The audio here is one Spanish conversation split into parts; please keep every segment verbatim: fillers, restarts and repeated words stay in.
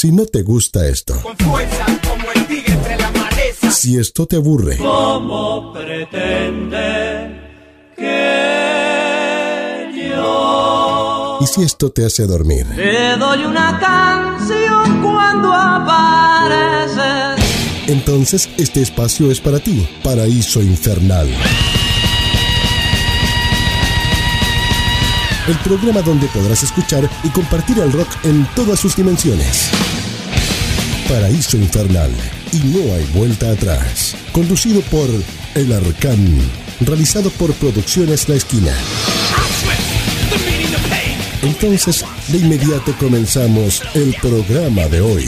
Si no te gusta esto, con fuerza como el tigre entre la maleza. Si esto te aburre, ¿cómo pretende que yo? Y si esto te hace dormir, Te doy una canción cuando apareces. Entonces este espacio es para ti. Paraíso Infernal. El programa donde podrás escuchar y compartir el rock en todas sus dimensiones. Paraíso Infernal. Y no hay vuelta atrás. Conducido por El Arcán. Realizado por Producciones La Esquina. Entonces, de inmediato comenzamos el programa de hoy.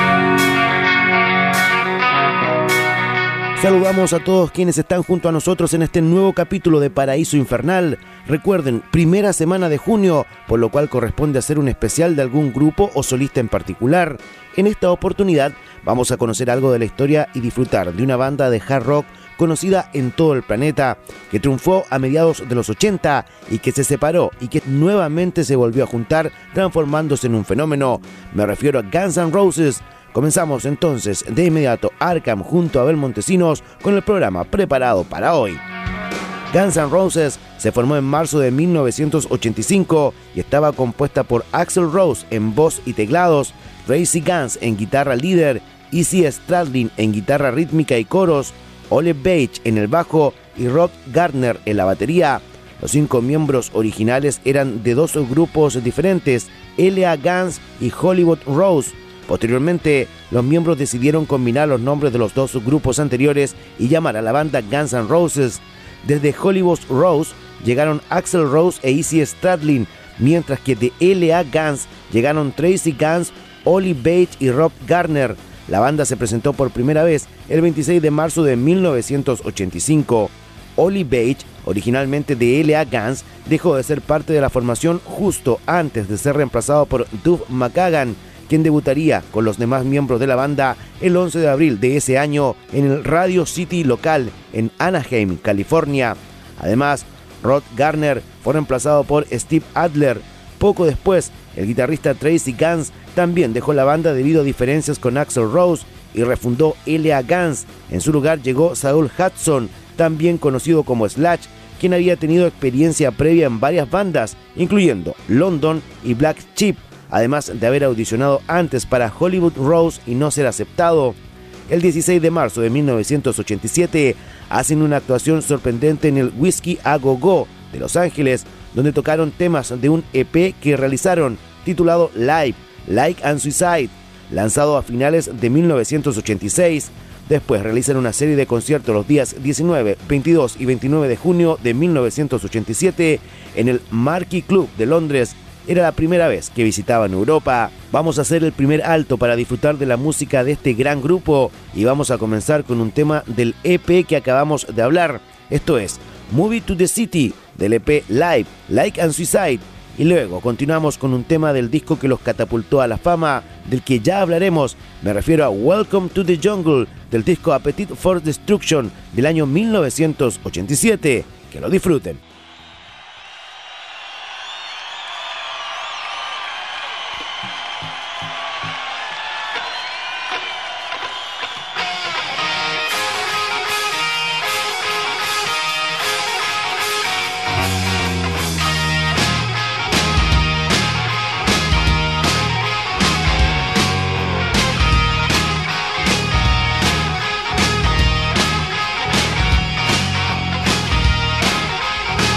Saludamos a todos quienes están junto a nosotros en este nuevo capítulo de Paraíso Infernal. Recuerden, primera semana de junio, por lo cual corresponde hacer un especial de algún grupo o solista en particular. En esta oportunidad vamos a conocer algo de la historia y disfrutar de una banda de hard rock conocida en todo el planeta, que triunfó a mediados de los ochenta y que se separó y que nuevamente se volvió a juntar, transformándose en un fenómeno. Me refiero a Guns N' Roses. Comenzamos entonces de inmediato Arkham junto a Abel Montesinos con el programa preparado para hoy. Guns N' Roses se formó en marzo de mil novecientos ochenta y cinco y estaba compuesta por Axl Rose en voz y teclados, Tracy Guns en guitarra líder, Izzy Stradlin en guitarra rítmica y coros, Ole Page en el bajo y Rod Gardner en la batería. Los cinco miembros originales eran de dos grupos diferentes, L A Guns y Hollywood Rose. Posteriormente, los miembros decidieron combinar los nombres de los dos grupos anteriores y llamar a la banda Guns N' Roses. Desde Hollywood Rose llegaron Axl Rose e Izzy Stradlin, mientras que de L A Guns llegaron Tracy Guns, Ole Page y Rob Gardner. La banda se presentó por primera vez el veintiséis de marzo de mil novecientos ochenta y cinco. Ole Page, originalmente de L A Guns, dejó de ser parte de la formación justo antes de ser reemplazado por Duff McKagan, quien debutaría con los demás miembros de la banda el once de abril de ese año en el Radio City local en Anaheim, California. Además, Rod Gardner fue reemplazado por Steve Adler. Poco después, el guitarrista Tracy Guns también dejó la banda debido a diferencias con Axl Rose y refundó L A Guns. En su lugar llegó Saul Hudson, también conocido como Slash, quien había tenido experiencia previa en varias bandas, incluyendo London y Black Sheep, además de haber audicionado antes para Hollywood Rose y no ser aceptado. El dieciséis de marzo de mil novecientos ochenta y siete hacen una actuación sorprendente en el Whiskey a Go Go de Los Ángeles, donde tocaron temas de un E P que realizaron titulado Live, Like and Suicide, lanzado a finales de mil novecientos ochenta y seis. Después realizan una serie de conciertos los días diecinueve, veintidós y veintinueve de junio de mil novecientos ochenta y siete en el Marquee Club de Londres. Era la primera vez que visitaban Europa. Vamos a hacer el primer alto para disfrutar de la música de este gran grupo y vamos a comenzar con un tema del E P que acabamos de hablar. Esto es Movie to the City del E P Live, Like and Suicide. Y luego continuamos con un tema del disco que los catapultó a la fama, del que ya hablaremos. Me refiero a Welcome to the Jungle del disco Appetite for Destruction del año mil novecientos ochenta y siete. Que lo disfruten. We'll be right back.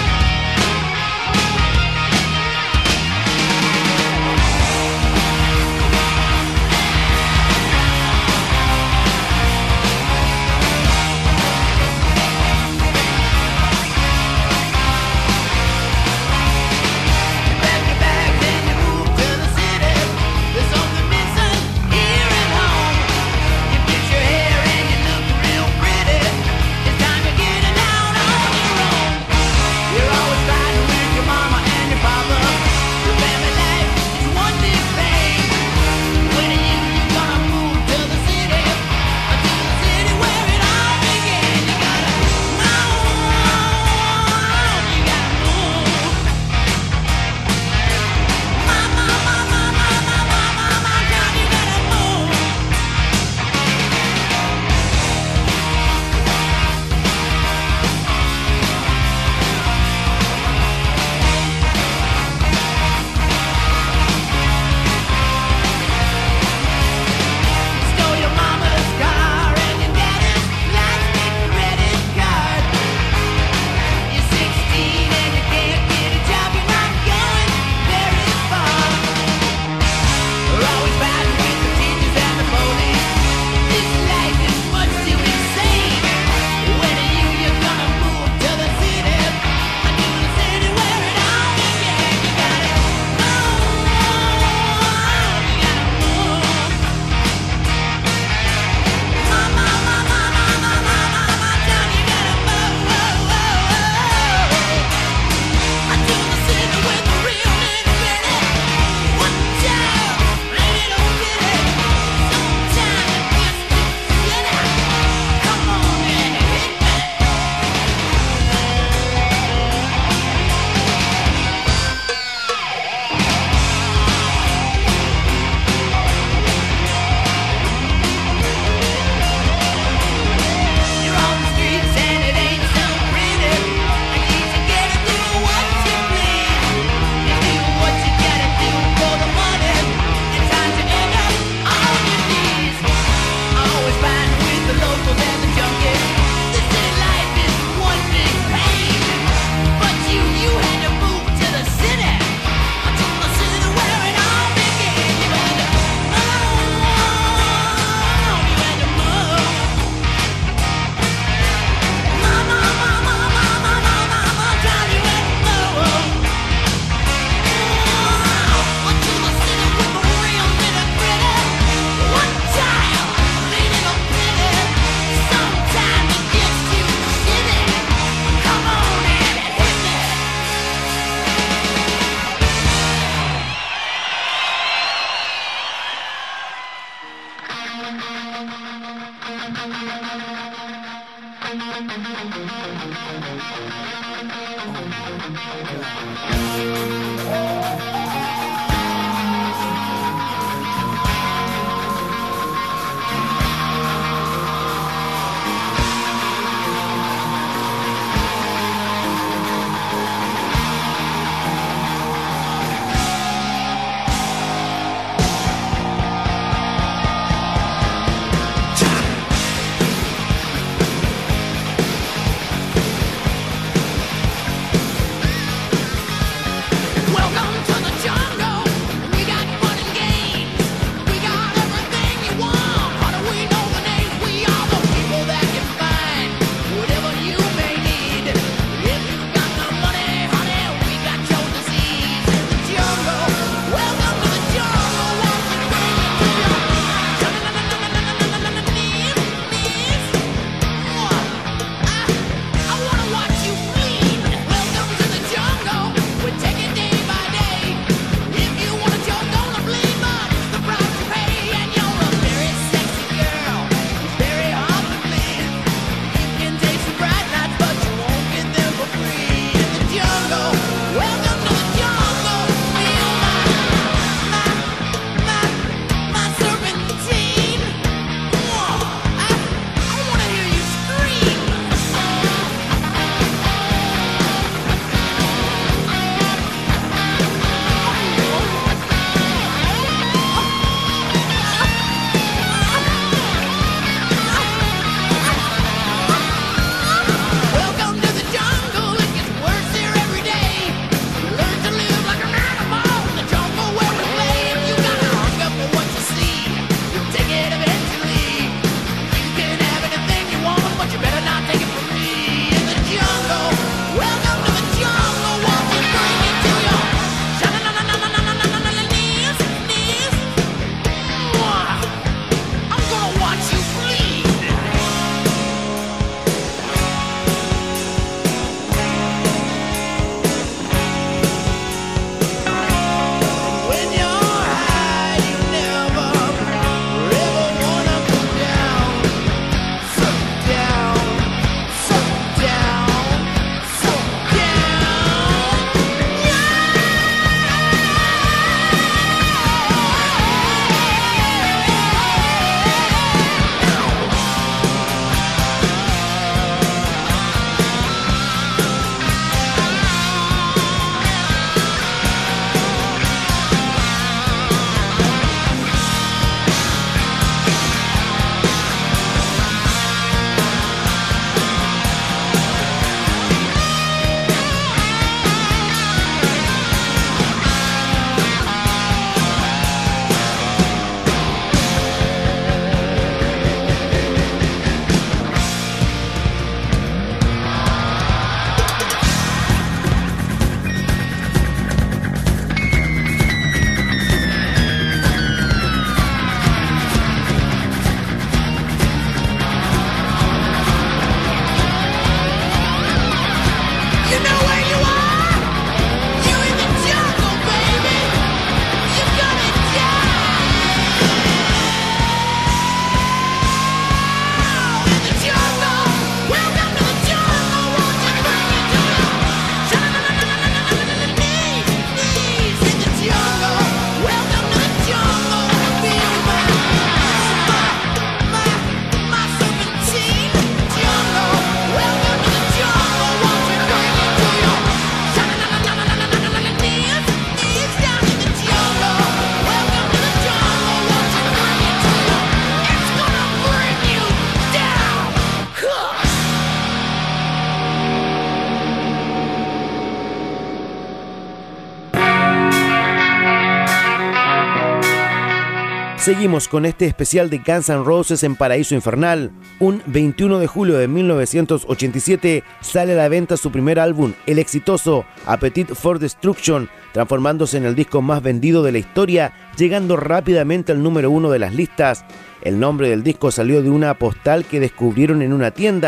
Seguimos con este especial de Guns N' Roses en Paraíso Infernal. Un veintiuno de julio de mil novecientos ochenta y siete sale a la venta su primer álbum, el exitoso Appetite for Destruction, transformándose en el disco más vendido de la historia, llegando rápidamente al número uno de las listas. El nombre del disco salió de una postal que descubrieron en una tienda.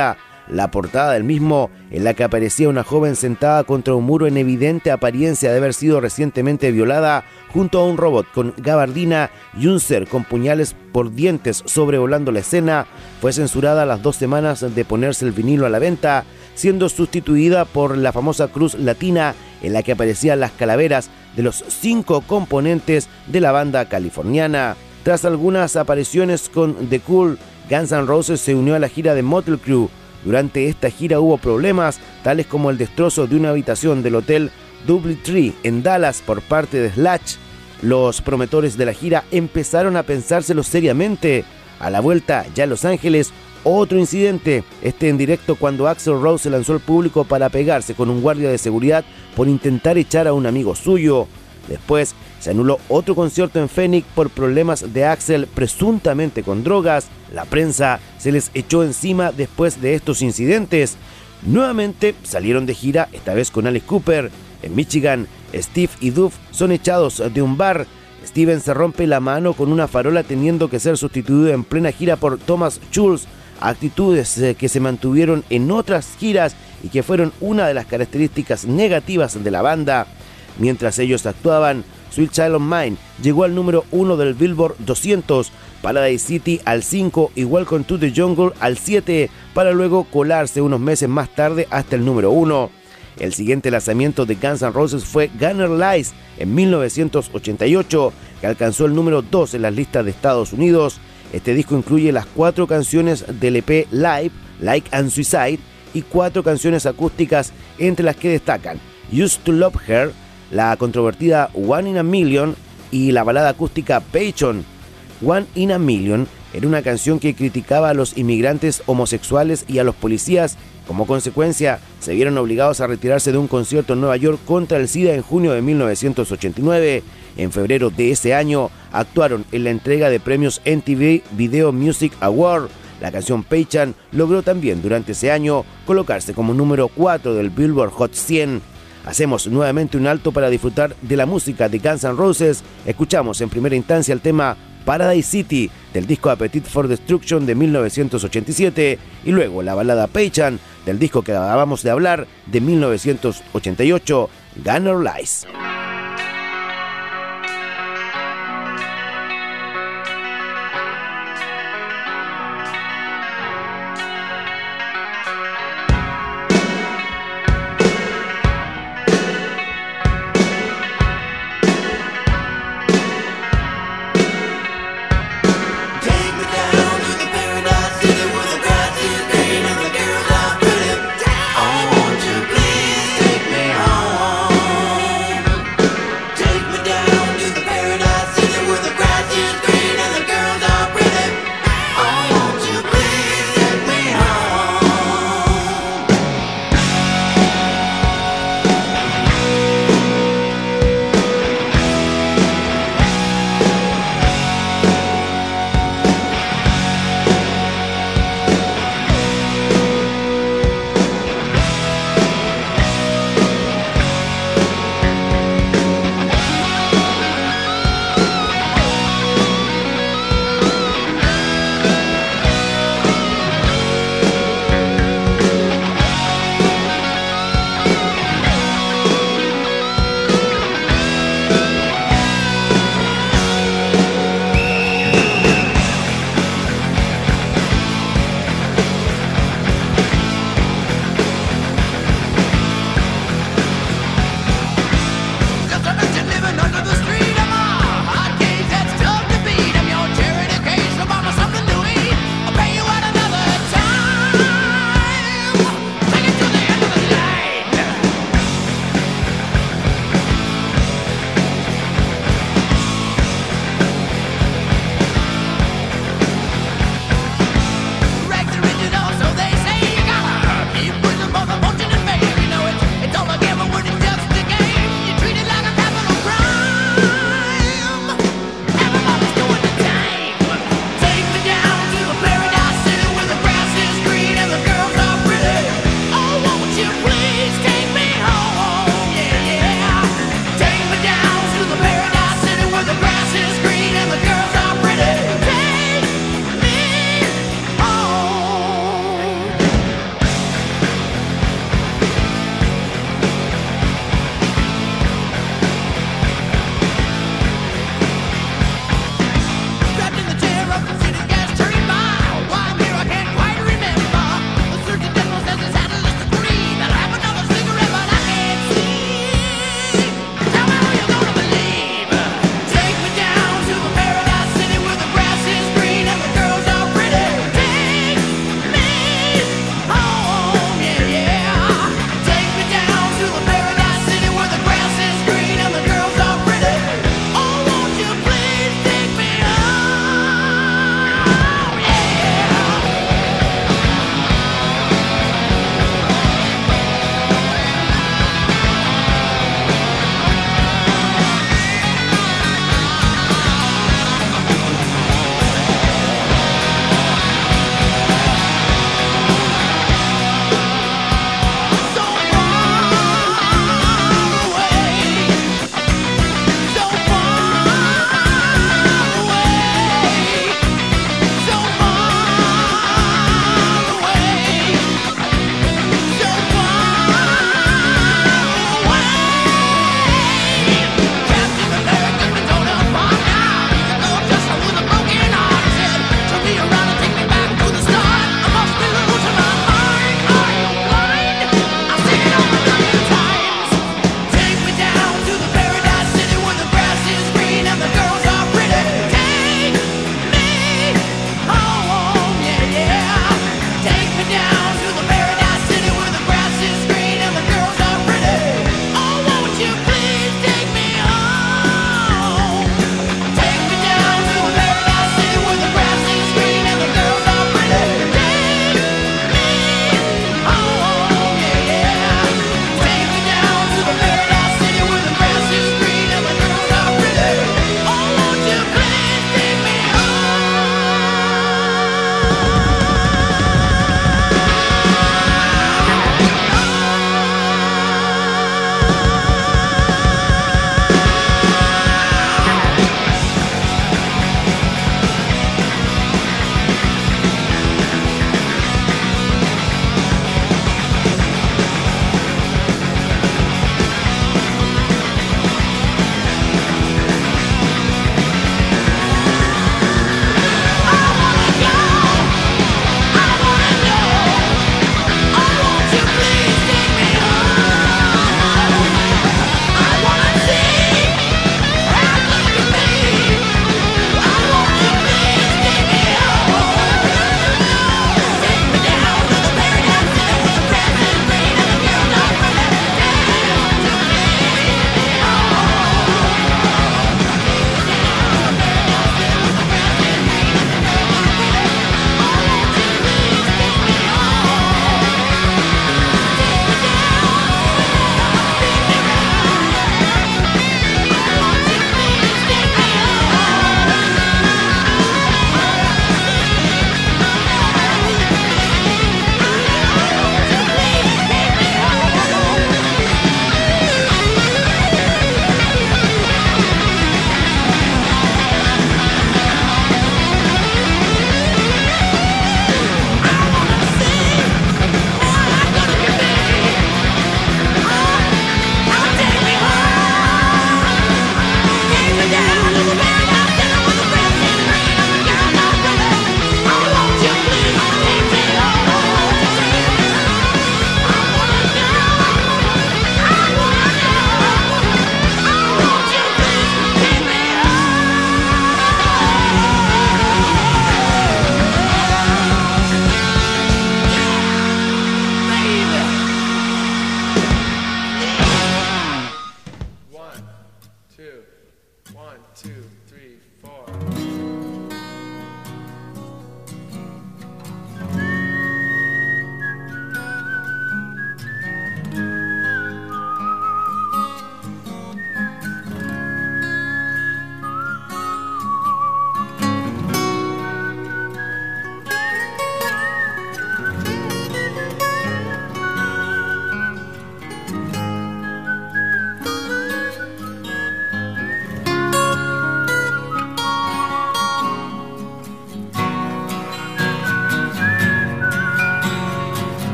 la portada del mismo, en la que aparecía una joven sentada contra un muro en evidente apariencia de haber sido recientemente violada, junto a un robot con gabardina y un ser con puñales por dientes sobrevolando la escena, fue censurada a las dos semanas de ponerse el vinilo a la venta, siendo sustituida por la famosa cruz latina en la que aparecían las calaveras de los cinco componentes de la banda californiana. Tras algunas apariciones con The Cure, Guns N' Roses se unió a la gira de Mötley Crüe. Durante esta gira hubo problemas, tales como el destrozo de una habitación del hotel Doubletree en Dallas por parte de Slash. Los promotores de la gira empezaron a pensárselo seriamente. A la vuelta, ya en Los Ángeles, otro incidente, este en directo cuando Axl Rose se lanzó al público para pegarse con un guardia de seguridad por intentar echar a un amigo suyo. Después se anuló otro concierto en Phoenix por problemas de Axl presuntamente con drogas. La prensa se les echó encima después de estos incidentes. Nuevamente salieron de gira, esta vez con Alice Cooper. En Michigan, Steve y Duff son echados de un bar. Steven se rompe la mano con una farola teniendo que ser sustituido en plena gira por Thomas Schultz. Actitudes que se mantuvieron en otras giras y que fueron una de las características negativas de la banda. Mientras ellos actuaban, Sweet Child of Mine llegó al número uno del Billboard doscientos, Paradise City al cinco y Welcome to the Jungle al siete, para luego colarse unos meses más tarde hasta el número uno. El siguiente lanzamiento de Guns N' Roses fue Gunner Lies en mil novecientos ochenta y ocho, que alcanzó el número dos en las listas de Estados Unidos. Este disco incluye las cuatro canciones del E P Live, Like and Suicide, y cuatro canciones acústicas, entre las que destacan Used to Love Her, la controvertida One in a Million y la balada acústica Payton. One in a Million era una canción que criticaba a los inmigrantes homosexuales y a los policías. Como consecuencia, se vieron obligados a retirarse de un concierto en Nueva York contra el SIDA en junio de mil novecientos ochenta y nueve. En febrero de ese año, actuaron en la entrega de premios M T V Video Music Award. La canción Payton logró también durante ese año colocarse como número cuatro del Billboard Hot cien. Hacemos nuevamente un alto para disfrutar de la música de Guns N' Roses. Escuchamos en primera instancia el tema Paradise City del disco Appetite for Destruction de mil novecientos ochenta y siete y luego la balada Payton del disco que acabamos de hablar de mil novecientos ochenta y ocho, Gunner Lies. I want you, please take me home.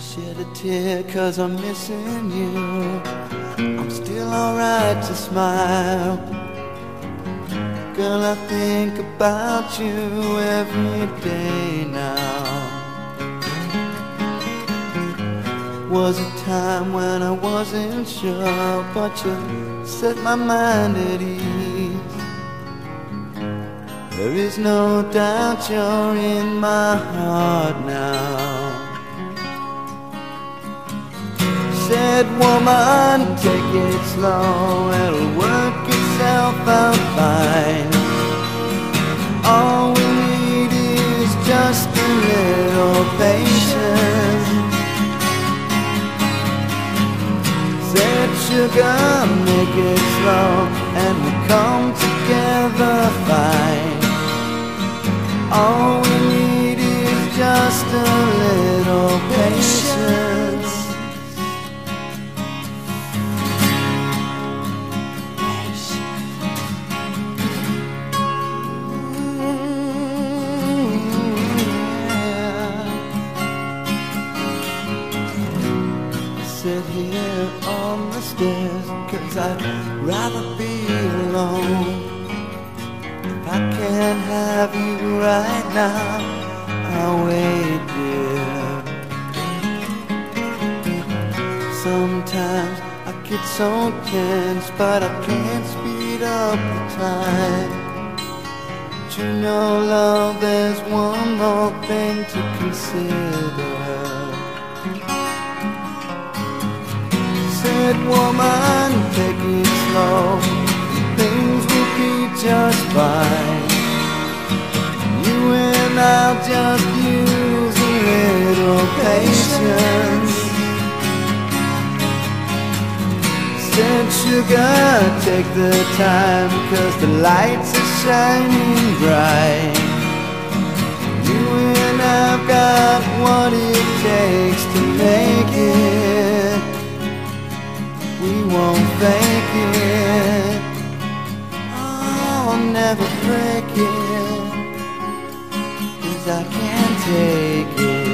shed a tear 'cause I'm missing you. I'm still alright to smile. Girl, I think about you every day now. Was a time when I wasn't sure, but you set my mind at ease. There is no doubt you're in my heart now. Said woman, take it slow, it'll work itself out fine. All we need is just a little patience. Said sugar, make it slow, and we'll come together fine. All we need is just a little patience. Sit here on the stairs, 'cause I'd rather be alone. If I can't have you right now, I'll wait, dear. Sometimes I get so tense, but I can't speed up the time. But you know, love, there's one more thing to consider. Said woman, take it slow, things will be just fine. You and I'll just use a little patience. Said sugar, take the time, 'cause the lights are shining bright. You and I've got what it takes to make it. We won't fake it. I'll never break it, 'cause I can't take it.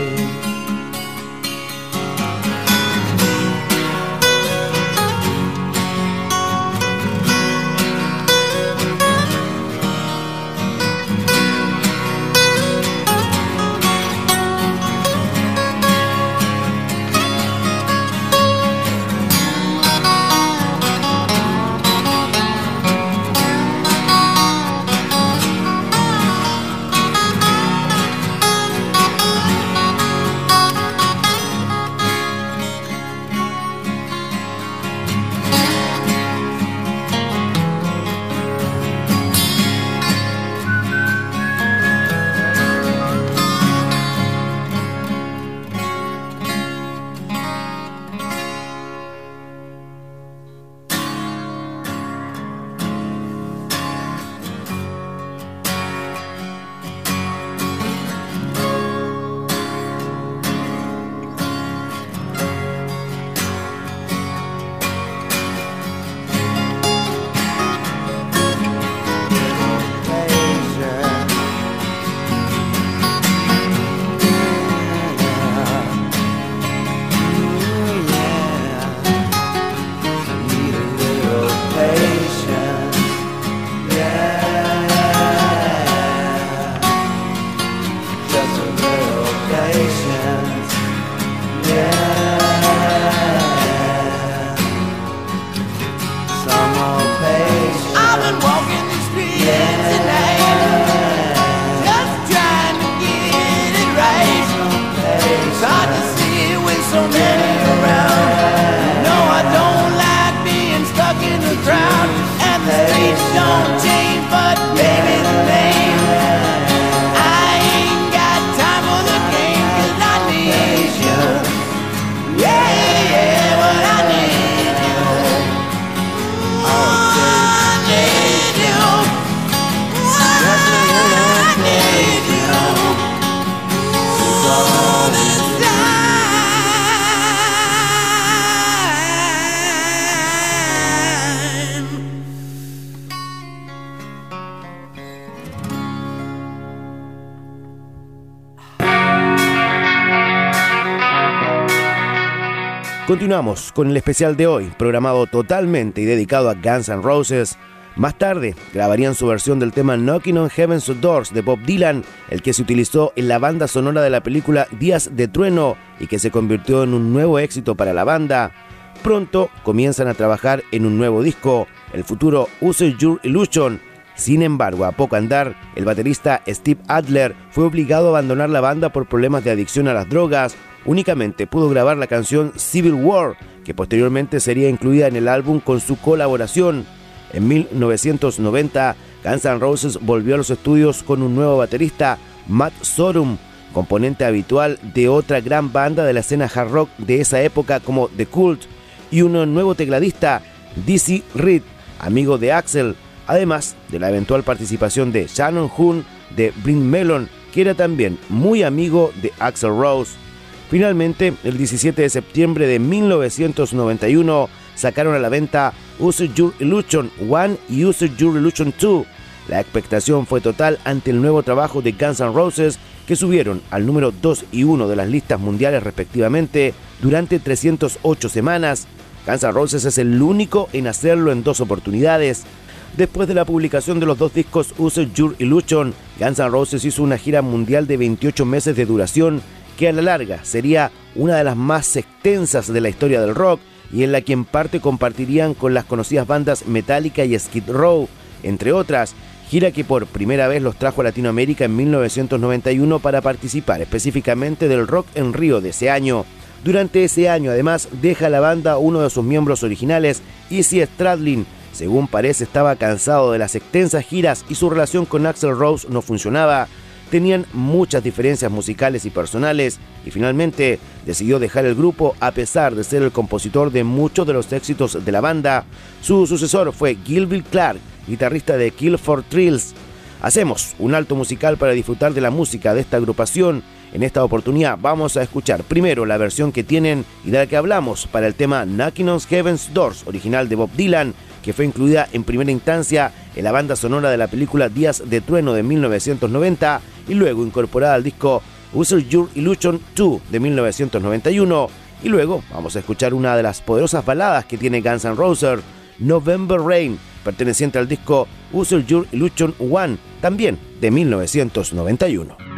Continuamos con el especial de hoy, programado totalmente y dedicado a Guns N' Roses. Más tarde grabarían su versión del tema Knocking on Heaven's Doors de Bob Dylan, el que se utilizó en la banda sonora de la película Días de Trueno y que se convirtió en un nuevo éxito para la banda. Pronto comienzan a trabajar en un nuevo disco, el futuro Use Your Illusion. Sin embargo, a poco andar, el baterista Steve Adler fue obligado a abandonar la banda por problemas de adicción a las drogas. Únicamente pudo grabar la canción Civil War, que posteriormente sería incluida en el álbum con su colaboración. En mil novecientos noventa, Guns N' Roses volvió a los estudios con un nuevo baterista, Matt Sorum, componente habitual de otra gran banda de la escena hard rock de esa época como The Cult, y un nuevo tecladista, Dizzy Reed, amigo de Axl, además de la eventual participación de Shannon Hoon de Blind Melon, que era también muy amigo de Axl Rose. Finalmente, el diecisiete de septiembre de mil novecientos noventa y uno, sacaron a la venta Use Your Illusion uno y Use Your Illusion dos. La expectación fue total ante el nuevo trabajo de Guns N' Roses, que subieron al número dos y uno de las listas mundiales respectivamente durante trescientas ocho semanas. Guns N' Roses es el único en hacerlo en dos oportunidades. Después de la publicación de los dos discos Use Your Illusion, Guns N' Roses hizo una gira mundial de veintiocho meses de duración, que a la larga sería una de las más extensas de la historia del rock y en la que en parte compartirían con las conocidas bandas Metallica y Skid Row, entre otras, gira que por primera vez los trajo a Latinoamérica en mil novecientos noventa y uno para participar específicamente del Rock en Río de ese año. Durante ese año, además, deja la banda uno de sus miembros originales, Izzy Stradlin. Según parece, estaba cansado de las extensas giras y su relación con Axl Rose no funcionaba. Tenían muchas diferencias musicales y personales y finalmente decidió dejar el grupo a pesar de ser el compositor de muchos de los éxitos de la banda. Su sucesor fue Gilby Clarke, guitarrista de Kill for Thrills. Hacemos un alto musical para disfrutar de la música de esta agrupación. En esta oportunidad vamos a escuchar primero la versión que tienen y de la que hablamos para el tema Knocking on Heaven's Doors, original de Bob Dylan, que fue incluida en primera instancia en la banda sonora de la película Días de Trueno de mil novecientos noventa y luego incorporada al disco Use Your Illusion dos de mil novecientos noventa y uno. Y luego vamos a escuchar una de las poderosas baladas que tiene Guns N' Roses, November Rain, perteneciente al disco Use Your Illusion uno, también de mil novecientos noventa y uno.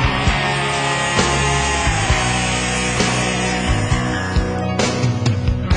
Thank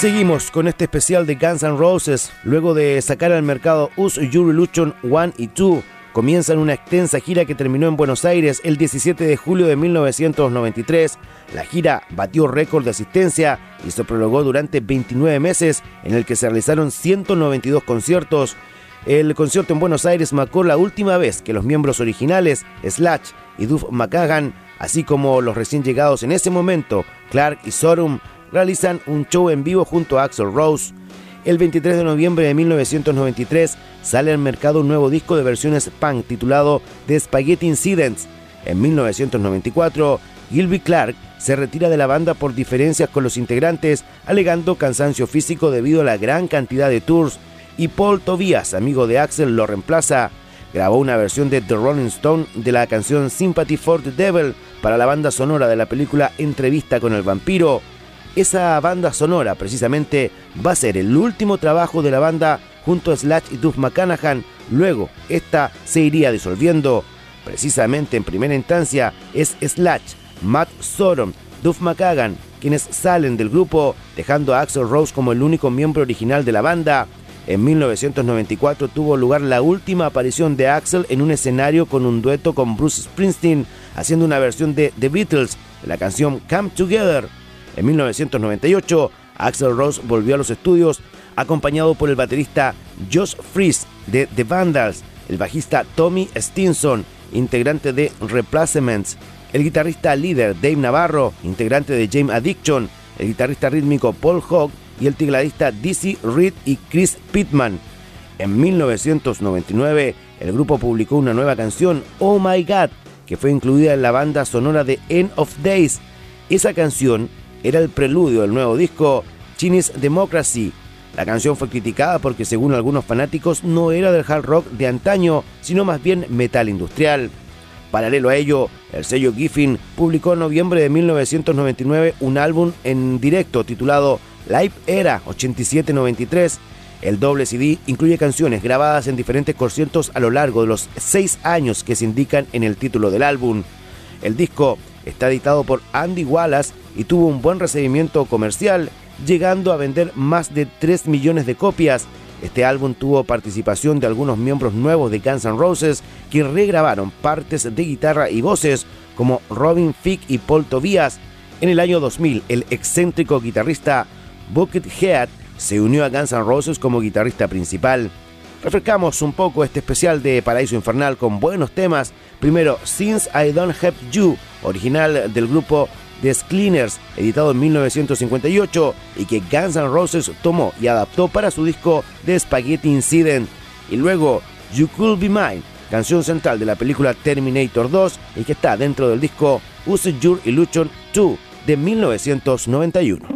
Seguimos con este especial de Guns N' Roses. Luego de sacar al mercado Use Your Illusion uno y dos, comienzan una extensa gira que terminó en Buenos Aires el diecisiete de julio de mil novecientos noventa y tres. La gira batió récord de asistencia y se prolongó durante veintinueve meses, en el que se realizaron ciento noventa y dos conciertos. El concierto en Buenos Aires marcó la última vez que los miembros originales, Slash y Duff McKagan, así como los recién llegados en ese momento, Clark y Sorum, realizan un show en vivo junto a Axl Rose. El veintitrés de noviembre de mil novecientos noventa y tres sale al mercado un nuevo disco de versiones punk titulado The Spaghetti Incidents. En mil novecientos noventa y cuatro, Gilby Clarke se retira de la banda por diferencias con los integrantes, alegando cansancio físico debido a la gran cantidad de tours, y Paul Tobias, amigo de Axl, lo reemplaza. Grabó una versión de The Rolling Stone de la canción Sympathy for the Devil para la banda sonora de la película Entrevista con el vampiro. Esa banda sonora precisamente va a ser el último trabajo de la banda junto a Slash y Duff McKagan. Luego esta se iría disolviendo. Precisamente en primera instancia es Slash, Matt Sorum, Duff McKagan quienes salen del grupo, dejando a Axl Rose como el único miembro original de la banda. En mil novecientos noventa y cuatro tuvo lugar la última aparición de Axl en un escenario con un dueto con Bruce Springsteen, haciendo una versión de The Beatles de la canción Come Together. En mil novecientos noventa y ocho, Axl Rose volvió a los estudios acompañado por el baterista Josh Freese de The Vandals, el bajista Tommy Stinson, integrante de Replacements, el guitarrista líder Dave Navarro, integrante de Jam Addiction, el guitarrista rítmico Paul Hogg y el tecladista Dizzy Reed y Chris Pittman. En mil novecientos noventa y nueve, el grupo publicó una nueva canción, Oh My God, que fue incluida en la banda sonora de End of Days. Esa canción era el preludio del nuevo disco Chinese Democracy. La canción fue criticada porque, según algunos fanáticos, no era del hard rock de antaño, sino más bien metal industrial. Paralelo a ello, el sello Geffen publicó en noviembre de mil novecientos noventa y nueve un álbum en directo titulado Live Era ochenta y siete noventa y tres. El doble C D incluye canciones grabadas en diferentes conciertos a lo largo de los seis años que se indican en el título del álbum. El disco está editado por Andy Wallace y tuvo un buen recibimiento comercial, llegando a vender más de tres millones de copias. Este álbum tuvo participación de algunos miembros nuevos de Guns N' Roses, que regrabaron partes de guitarra y voces, como Robin Thicke y Paul Tobias. En el año dos mil, el excéntrico guitarrista Buckethead se unió a Guns N' Roses como guitarrista principal. Refrescamos un poco este especial de Paraíso Infernal con buenos temas. Primero, Since I Don't Have You, original del grupo The Cleaners, editado en mil novecientos cincuenta y ocho y que Guns N' Roses tomó y adaptó para su disco The Spaghetti Incident. Y luego, You Could Be Mine, canción central de la película Terminator dos y que está dentro del disco Use Your Illusion dos de mil novecientos noventa y uno.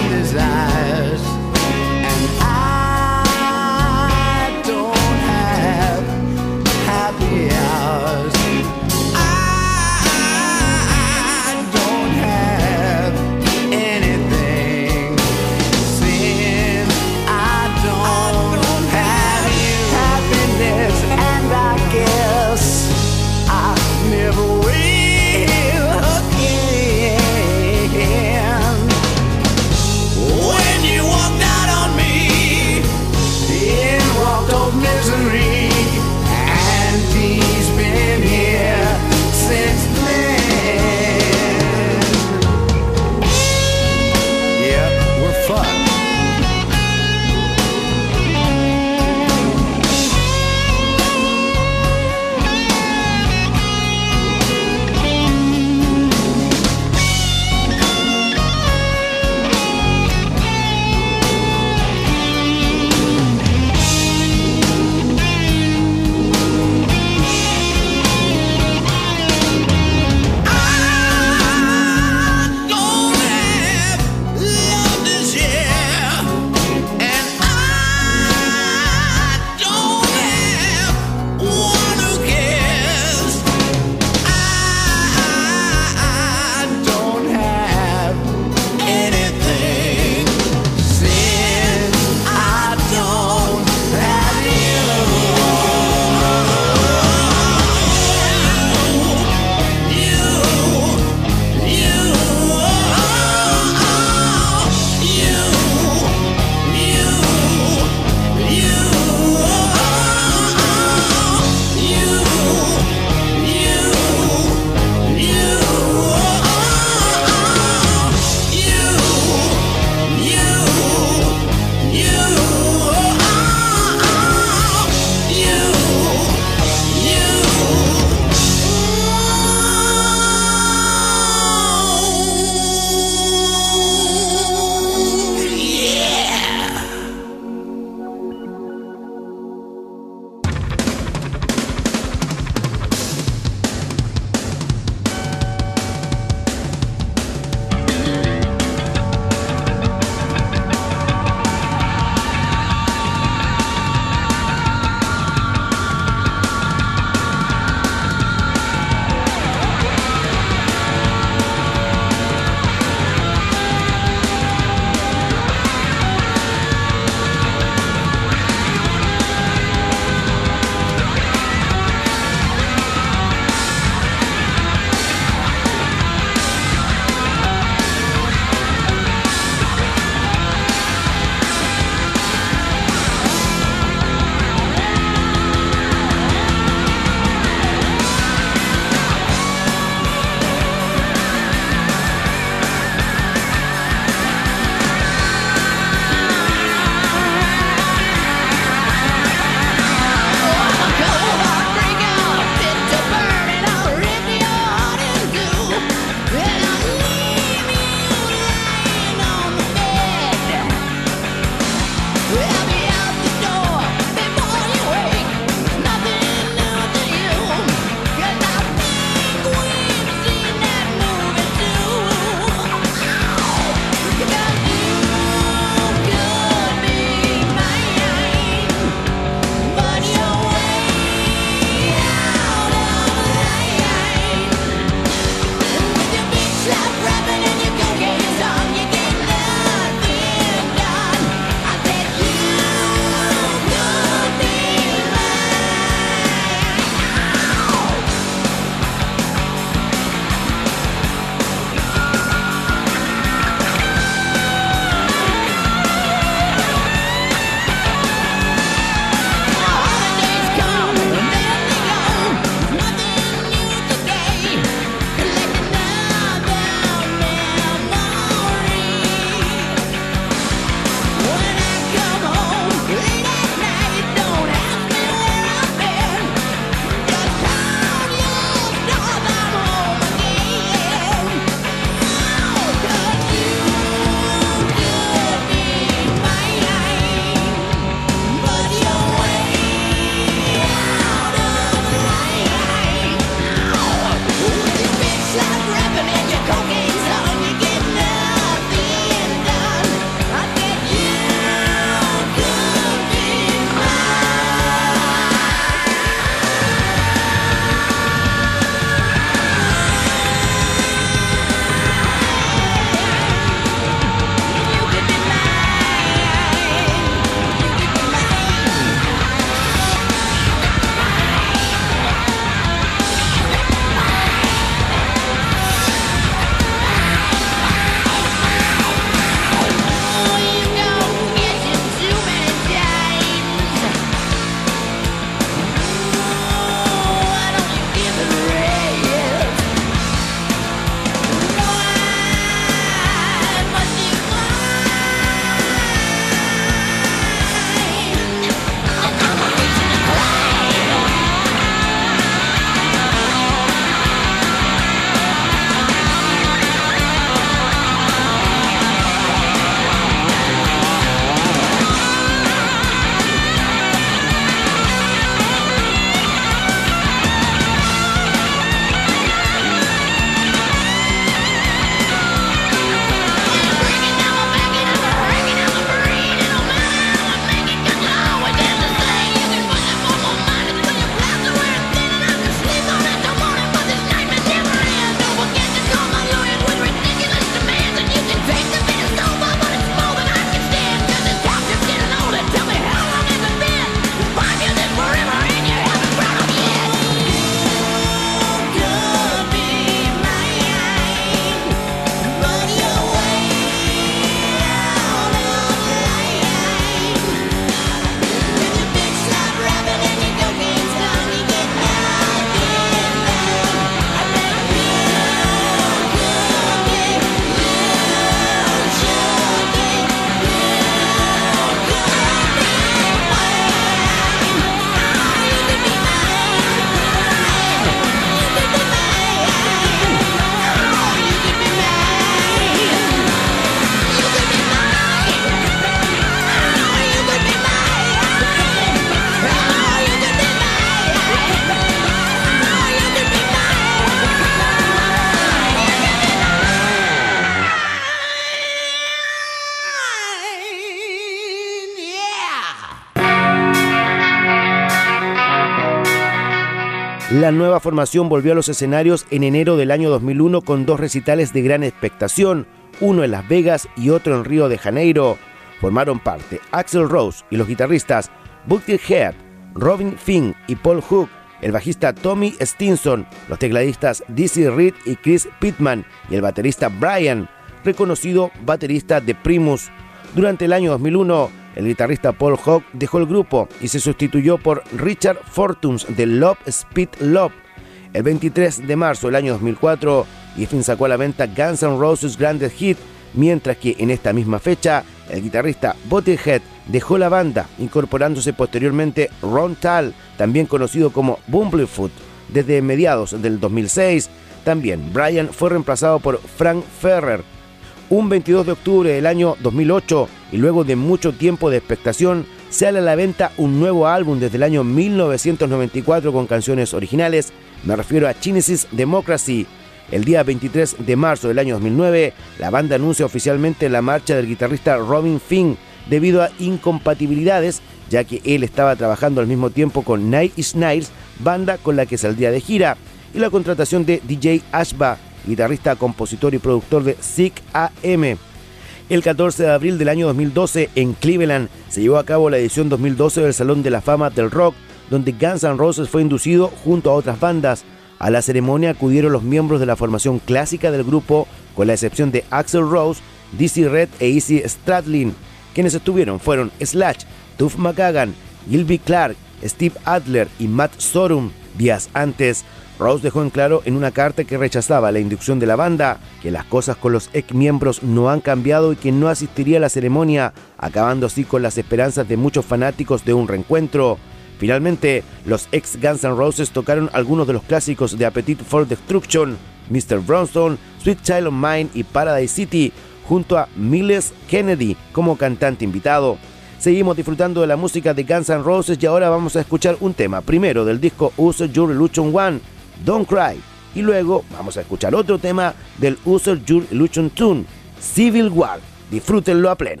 La nueva formación volvió a los escenarios en enero del año dos mil uno con dos recitales de gran expectación, uno en Las Vegas y otro en Río de Janeiro. Formaron parte Axl Rose y los guitarristas Buckethead, Robin Fink y Paul Hook, el bajista Tommy Stinson, los tecladistas Dizzy Reed y Chris Pittman y el baterista Brian, reconocido baterista de Primus. Durante el año dos mil uno, el guitarrista Paul Hook dejó el grupo y se sustituyó por Richard Fortunes de Love Speed Love. El veintitrés de marzo del año dos mil cuatro, Giffen sacó a la venta Guns N' Roses Greatest Hits, mientras que en esta misma fecha, el guitarrista Buckethead dejó la banda, incorporándose posteriormente Ron Thal, también conocido como Bumblefoot, desde mediados del dos mil seis. También Brian fue reemplazado por Frank Ferrer. Un veintidós de octubre del año dos mil ocho, y luego de mucho tiempo de expectación, sale a la venta un nuevo álbum desde el año mil novecientos noventa y cuatro con canciones originales. Me refiero a Genesis Democracy. El día veintitrés de marzo del año dos mil nueve, la banda anuncia oficialmente la marcha del guitarrista Robin Fink debido a incompatibilidades, ya que él estaba trabajando al mismo tiempo con Nine Inch Nails, banda con la que saldría de gira, y la contratación de D J Ashba, guitarrista, compositor y productor de Sick A M. El catorce de abril del año dos mil doce, en Cleveland, se llevó a cabo la edición dos mil doce del Salón de la Fama del Rock, donde Guns N' Roses fue inducido junto a otras bandas. A la ceremonia acudieron los miembros de la formación clásica del grupo, con la excepción de Axl Rose, Dizzy Reed e Izzy Stradlin. Quienes estuvieron fueron Slash, Duff McKagan, Gilby Clarke, Steve Adler y Matt Sorum. Días antes, Rose dejó en claro en una carta que rechazaba la inducción de la banda, que las cosas con los ex miembros no han cambiado y que no asistiría a la ceremonia, acabando así con las esperanzas de muchos fanáticos de un reencuentro. Finalmente, los ex Guns N' Roses tocaron algunos de los clásicos de Appetite for Destruction, mister Brownstone, Sweet Child of Mine y Paradise City, junto a Myles Kennedy como cantante invitado. Seguimos disfrutando de la música de Guns N' Roses y ahora vamos a escuchar un tema, primero del disco Use Your Illusion uno, Don't Cry, y luego vamos a escuchar otro tema del Use Your Illusion dos, Civil War. Disfrútenlo a pleno.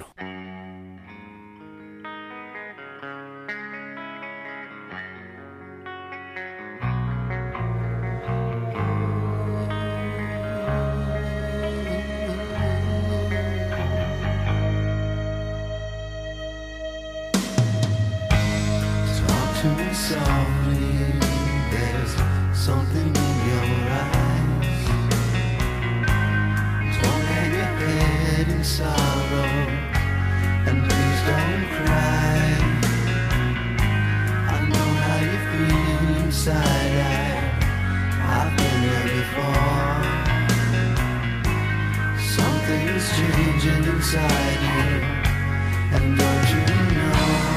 To me softly, there's something in your eyes. Don't hang your head in sorrow, and please don't cry. I know how you feel inside. I, I've been there before. Something's changing inside you, and don't you know?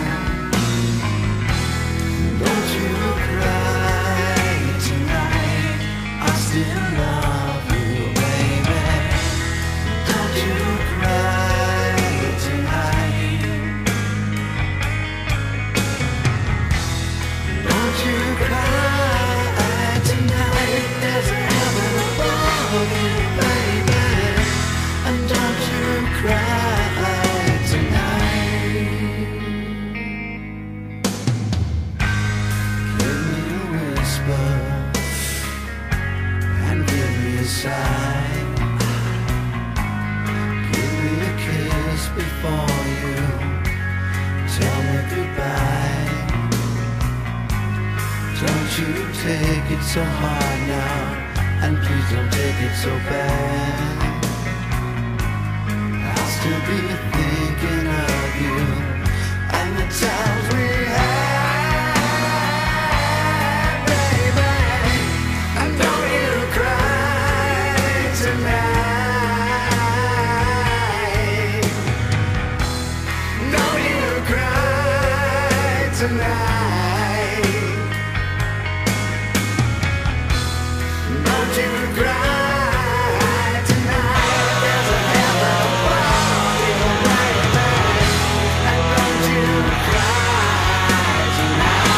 Don't you cry tonight, I still love you, baby. Don't you cry tonight. Don't you cry tonight, there's a heaven above you, baby. And don't you cry tonight. And give me a sign, give me a kiss before you tell me goodbye. Don't you take it so hard now, and please don't take it so bad. I'll still be thinking of you and the times we had. Tonight, don't you cry tonight, there's a heaven above you, baby, and don't you cry tonight.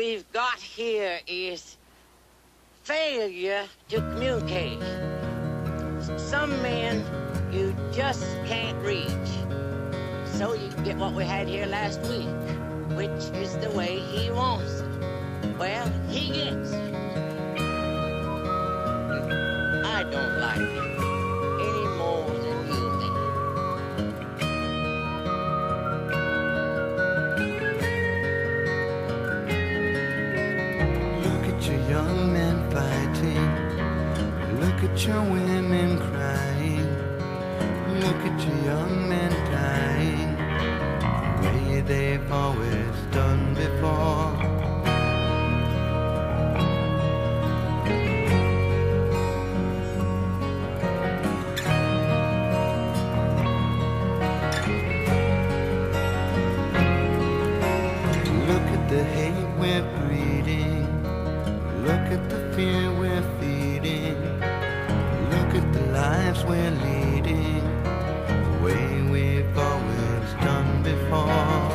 we've got here is failure to communicate. Some men you just can't reach. So you get what we had here last week, which is the way he wants it. Well, he gets it. I don't like it any more than you do. Look at your young men fighting. Look at your women crying. Look at your young men dying the way they've always done before. Look at the hate we're breeding. Look at the fear we're feeding. Look at the lives we're leading the way we've always done before.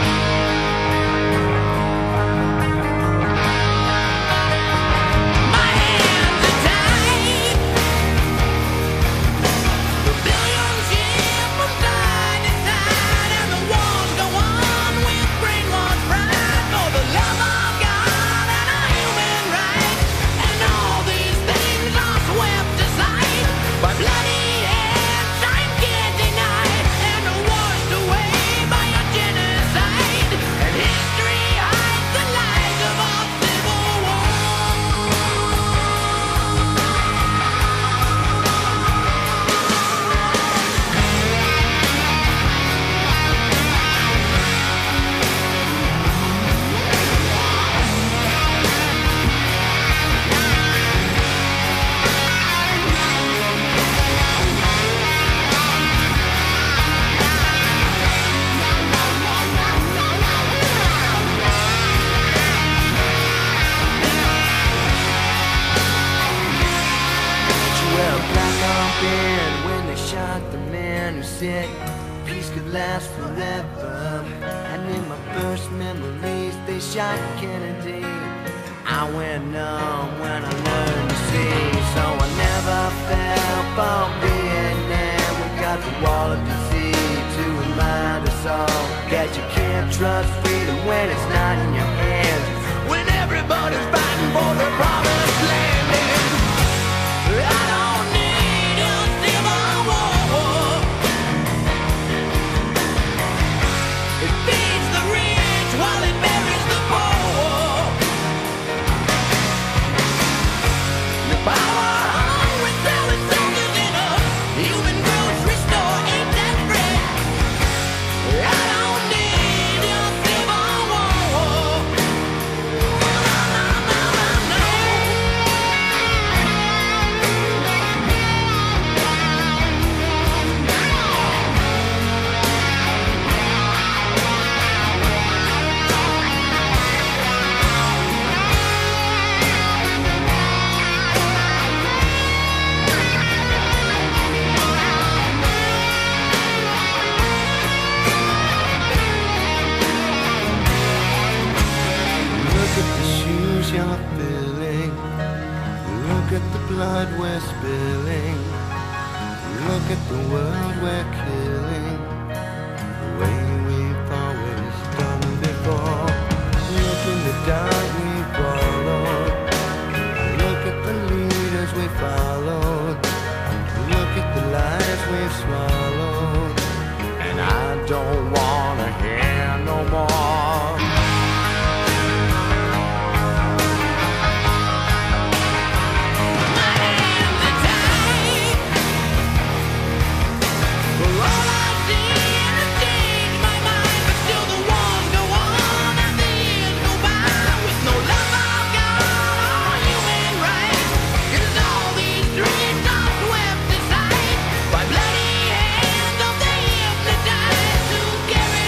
Peace could last forever. And in my first memories they shot Kennedy. I went numb when I learned to see. So I never fell for Vietnam. We got the wall of disease to remind us all that you can't trust freedom when it's not in your hands. When everybody's fighting for the promised land. And I don't need a civil war. It feeds the rich while it buries the poor. The power hungry selling soldiers in a human grocery store. Ain't that great? I don't need a civil war. No, no, no, no, no. Look at the shoes you're filling. Look at the blood we're spilling. Look at the world we're killing the way we've always done before. Look in the dark we followed. Look at the leaders we followed. Look at the lies we've swallowed. And I don't wanna hear no more. By bloody hands of the hypnotized, to carry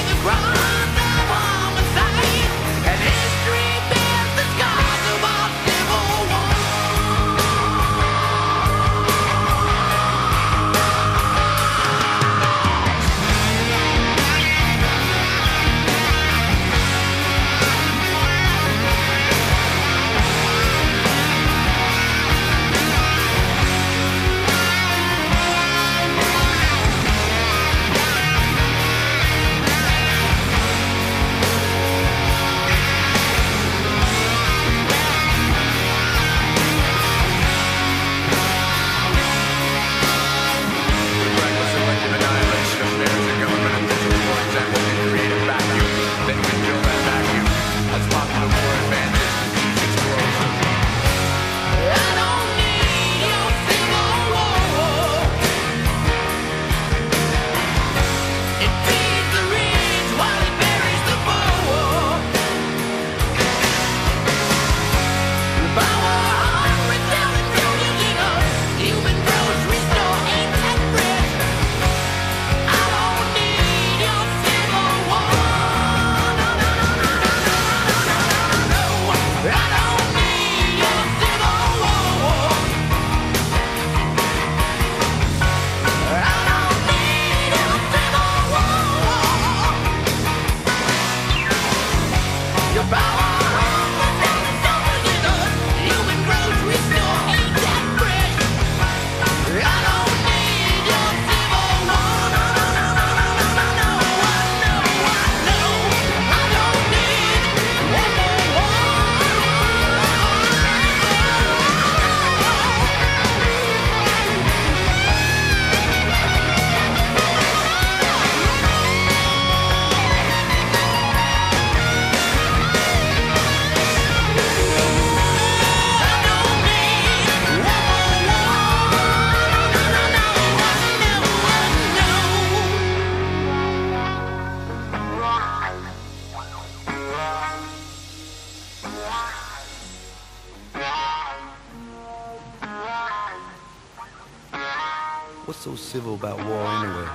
What's so civil about war anyway?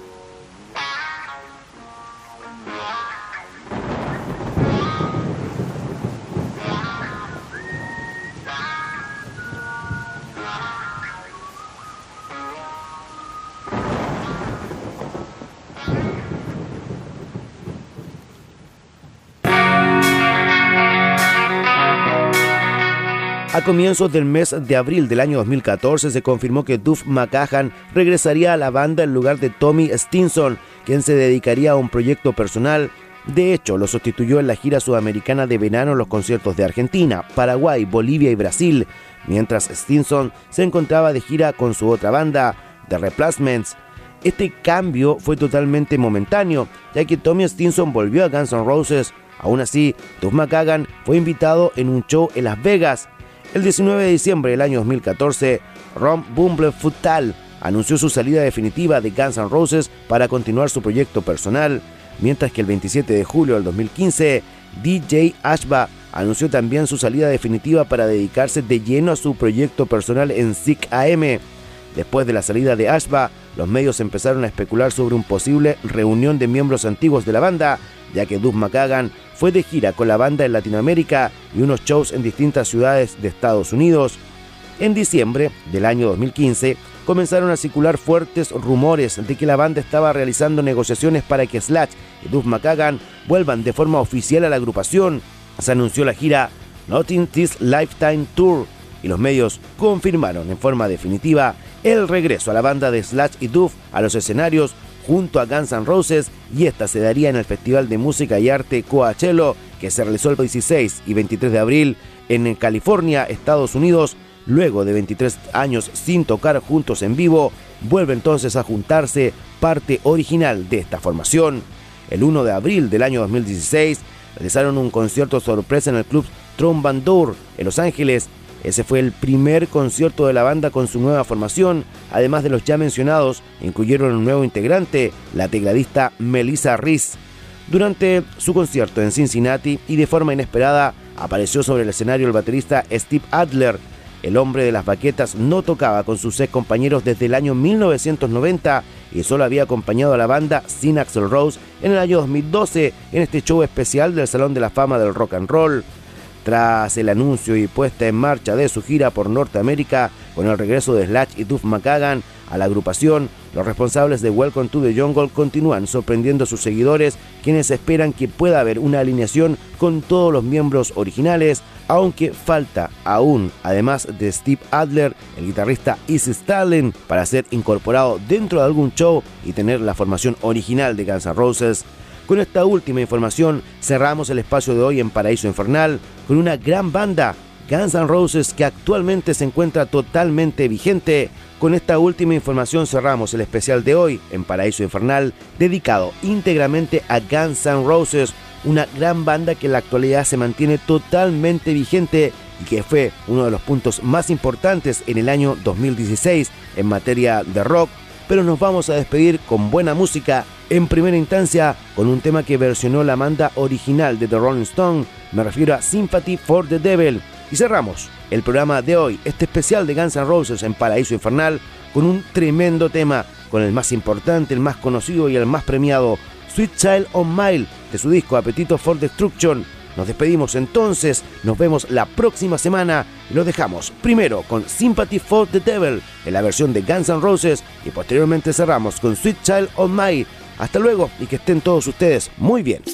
A comienzos del mes de abril del año dos mil catorce se confirmó que Duff McKagan regresaría a la banda en lugar de Tommy Stinson, quien se dedicaría a un proyecto personal. De hecho, lo sustituyó en la gira sudamericana de verano en los conciertos de Argentina, Paraguay, Bolivia y Brasil, mientras Stinson se encontraba de gira con su otra banda, The Replacements. Este cambio fue totalmente momentáneo, ya que Tommy Stinson volvió a Guns N' Roses. Aún así, Duff McKagan fue invitado en un show en Las Vegas. El diecinueve de diciembre del año dos mil catorce, Ron Bumblefoot anunció su salida definitiva de Guns N' Roses para continuar su proyecto personal, mientras que el veintisiete de julio del dos mil quince, D J Ashba anunció también su salida definitiva para dedicarse de lleno a su proyecto personal en Sick A M. Después de la salida de Ashba, los medios empezaron a especular sobre un posible reunión de miembros antiguos de la banda, ya que Duff McKagan fue de gira con la banda en Latinoamérica y unos shows en distintas ciudades de Estados Unidos. En diciembre del año dos mil quince, comenzaron a circular fuertes rumores de que la banda estaba realizando negociaciones para que Slash y Duff McKagan vuelvan de forma oficial a la agrupación. Se anunció la gira Not in This Lifetime Tour y los medios confirmaron en forma definitiva el regreso a la banda de Slash y Duff a los escenarios junto a Guns N' Roses, y esta se daría en el Festival de Música y Arte Coachella, que se realizó el dieciséis y veintitrés de abril en California, Estados Unidos. Luego de veintitrés años sin tocar juntos en vivo, vuelve entonces a juntarse parte original de esta formación. El primero de abril del año dos mil dieciséis realizaron un concierto sorpresa en el club Trombandour en Los Ángeles. Ese fue el primer concierto de la banda con su nueva formación. Además de los ya mencionados, incluyeron un nuevo integrante, la tecladista Melissa Reese. Durante su concierto en Cincinnati, y de forma inesperada, apareció sobre el escenario el baterista Steve Adler. El hombre de las baquetas no tocaba con sus ex compañeros desde el año mil novecientos noventa y solo había acompañado a la banda sin Axl Rose en el año dos mil doce en este show especial del Salón de la Fama del Rock and Roll. Tras el anuncio y puesta en marcha de su gira por Norteamérica con el regreso de Slash y Duff McKagan a la agrupación, los responsables de Welcome to the Jungle continúan sorprendiendo a sus seguidores, quienes esperan que pueda haber una alineación con todos los miembros originales, aunque falta aún, además de Steve Adler, el guitarrista Izzy Stradlin, para ser incorporado dentro de algún show y tener la formación original de Guns N' Roses. Con esta última información cerramos el espacio de hoy en Paraíso Infernal con una gran banda, Guns N' Roses, que actualmente se encuentra totalmente vigente. Con esta última información cerramos el especial de hoy en Paraíso Infernal, dedicado íntegramente a Guns N' Roses, una gran banda que en la actualidad se mantiene totalmente vigente y que fue uno de los puntos más importantes en el año dos mil dieciséis en materia de rock. Pero nos vamos a despedir con buena música, en primera instancia con un tema que versionó la banda original de The Rolling Stones, me refiero a Sympathy for the Devil. Y cerramos el programa de hoy, este especial de Guns N' Roses en Paraíso Infernal, con un tremendo tema, con el más importante, el más conocido y el más premiado, Sweet Child of Mine, de su disco Appetite for Destruction. Nos despedimos entonces, nos vemos la próxima semana y los dejamos primero con Sympathy for the Devil en la versión de Guns N' Roses y posteriormente cerramos con Sweet Child of Mine. Hasta luego y que estén todos ustedes muy bien.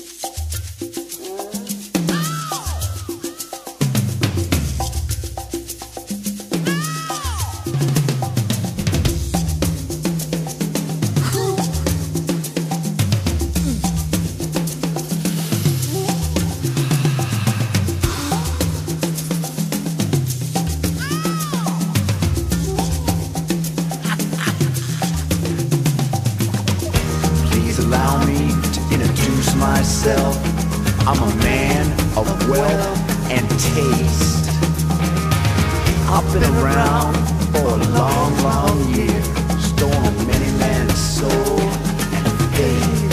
Allow me to introduce myself. I'm a man of wealth and taste. I've been around for a long, long year, stolen many men's soul and faith.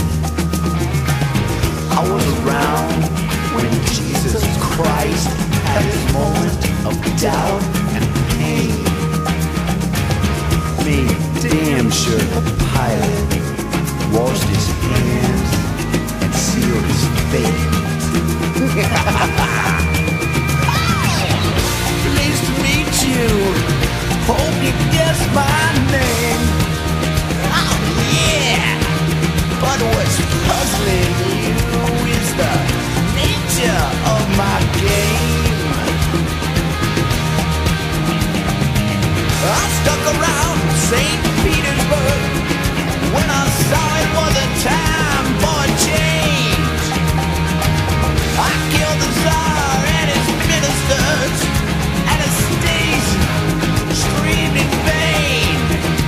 I was around when Jesus Christ had his moment of doubt and pain. Me, damn But what's puzzling you is the nature of my game. I stuck around Saint Petersburg when I saw it was a time for a change. I killed the Tsar and his ministers, Anastasia screamed in vain.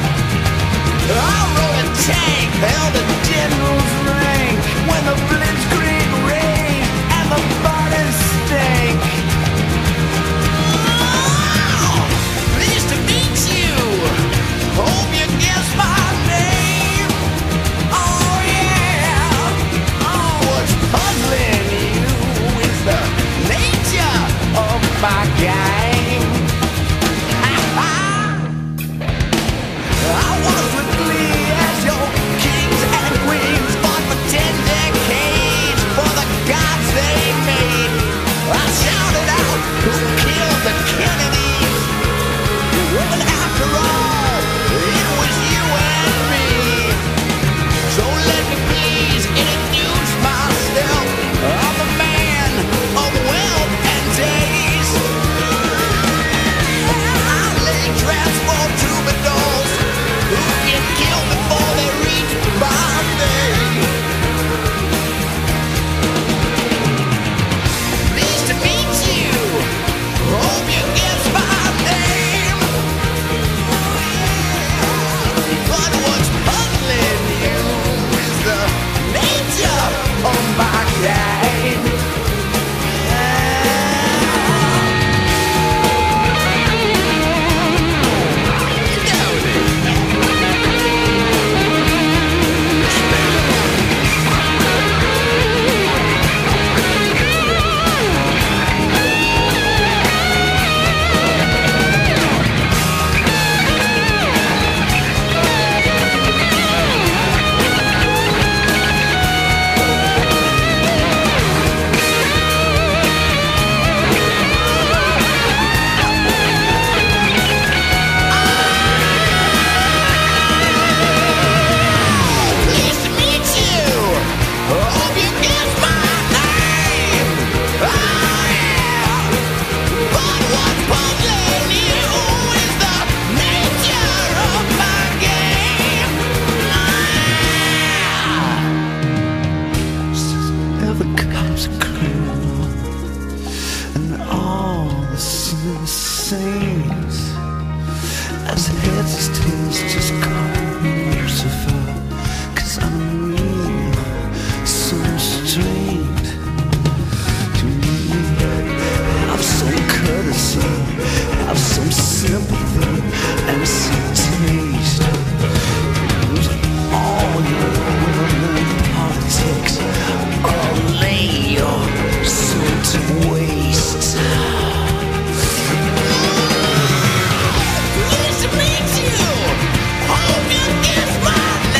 I rode a tank, held a general's rank when the blitzkrieg rained and the bodies stank. Oh, pleased to meet you. Hope you guess my name. Oh yeah. Oh, what's puzzling you is the nature of my game. I was with glee as your kings and queens fought for ten decades for the gods they made. I shouted out, who killed the Kennedys? Well, after all, it was you and me. So let me please introduce myself. I'm a man of wealth and days. I lay traps for troubadours who get killed before they reach my day. Pleased to meet you. Hope you guess my name. But what's puzzling you is the nature of my game. You know it. Pleased to meet you. Hope you guess my name. Oh yeah. But what's puzzling you is the nature of my game. Ever comes a criminal, and all the saints as heads as tails just call me Lucifer. 'Cause I'm mean, so strange to me. Have some courtesy, have some sympathy, and some taste. Use all your women politics, or lay your soul to waste. Pleased to meet you. Hope you guess my name.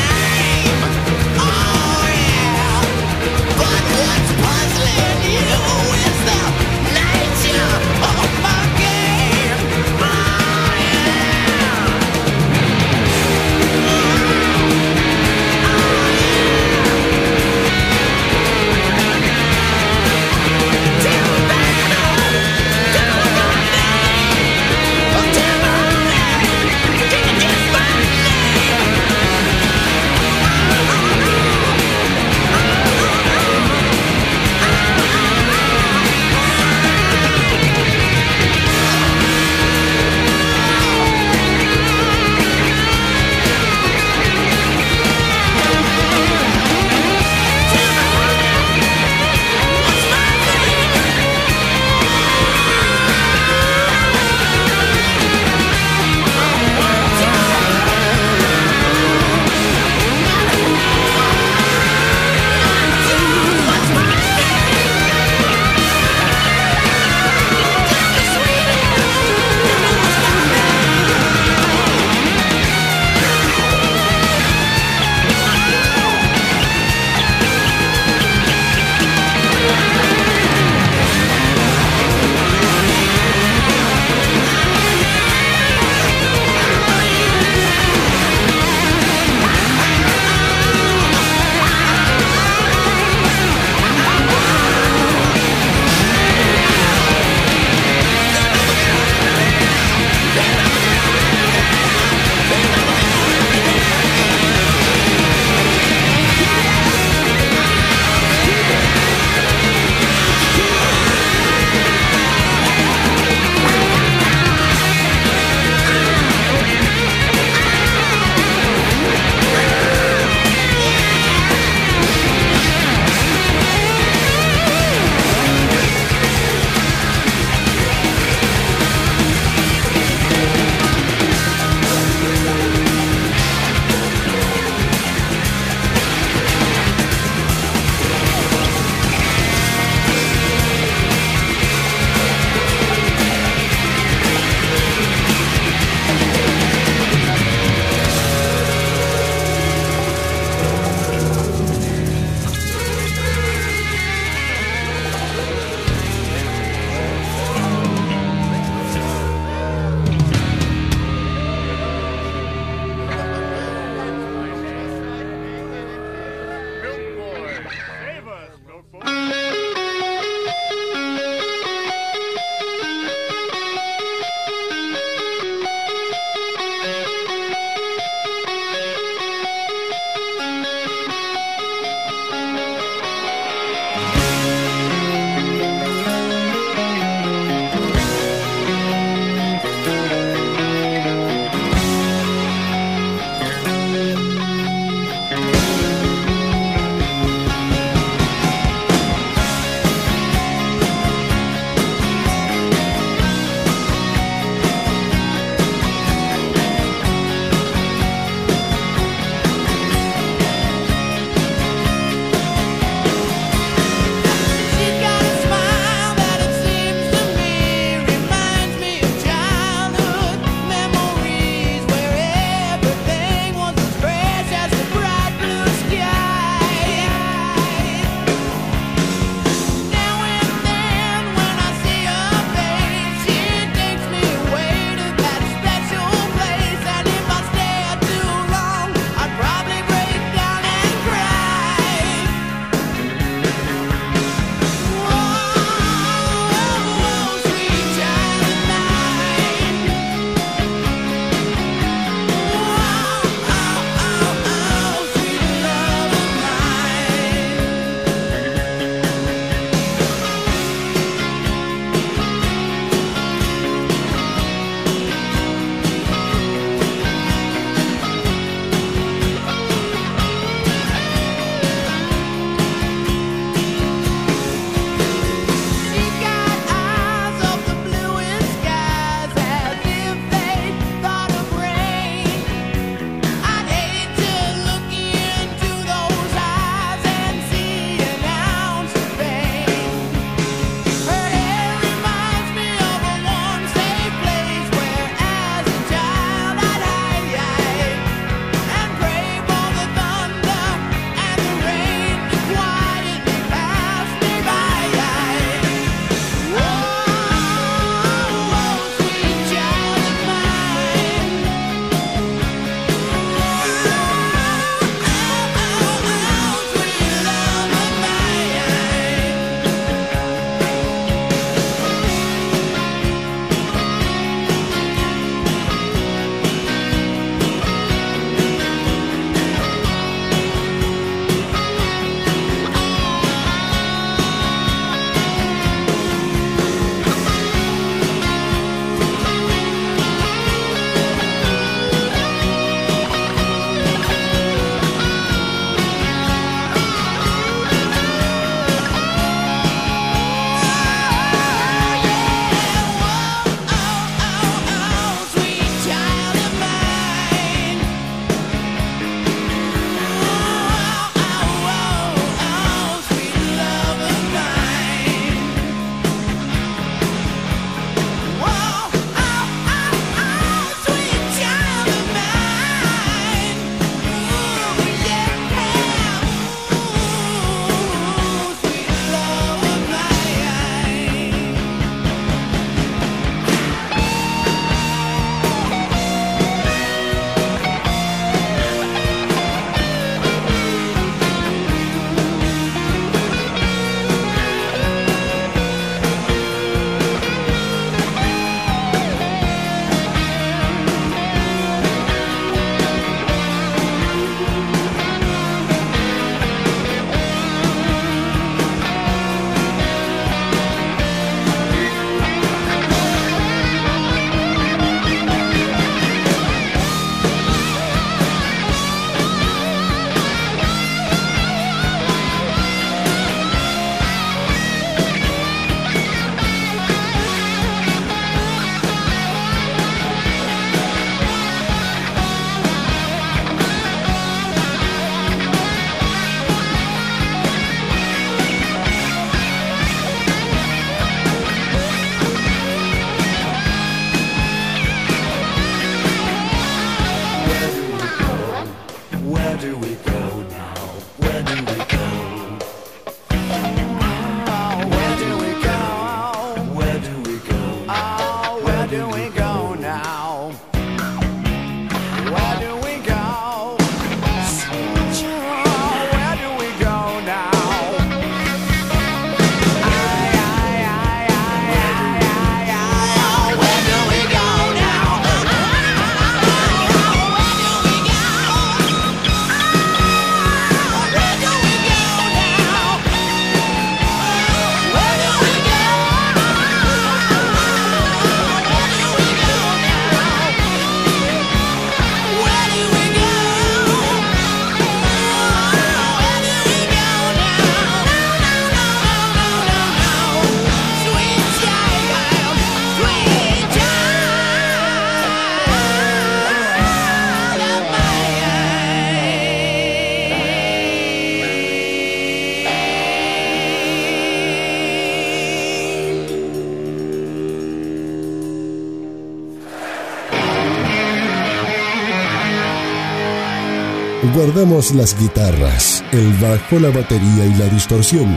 Guardamos las guitarras, el bajo, la batería y la distorsión.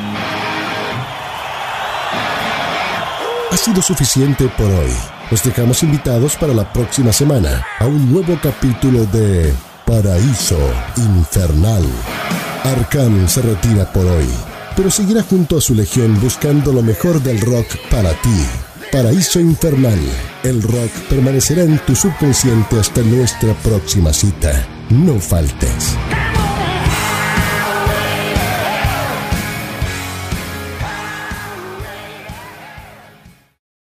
Ha sido suficiente por hoy. Los dejamos invitados para la próxima semana a un nuevo capítulo de Paraíso Infernal. Arkham se retira por hoy, pero seguirá junto a su legión buscando lo mejor del rock para ti. Paraíso Infernal. El rock permanecerá en tu subconsciente hasta nuestra próxima cita. No faltes.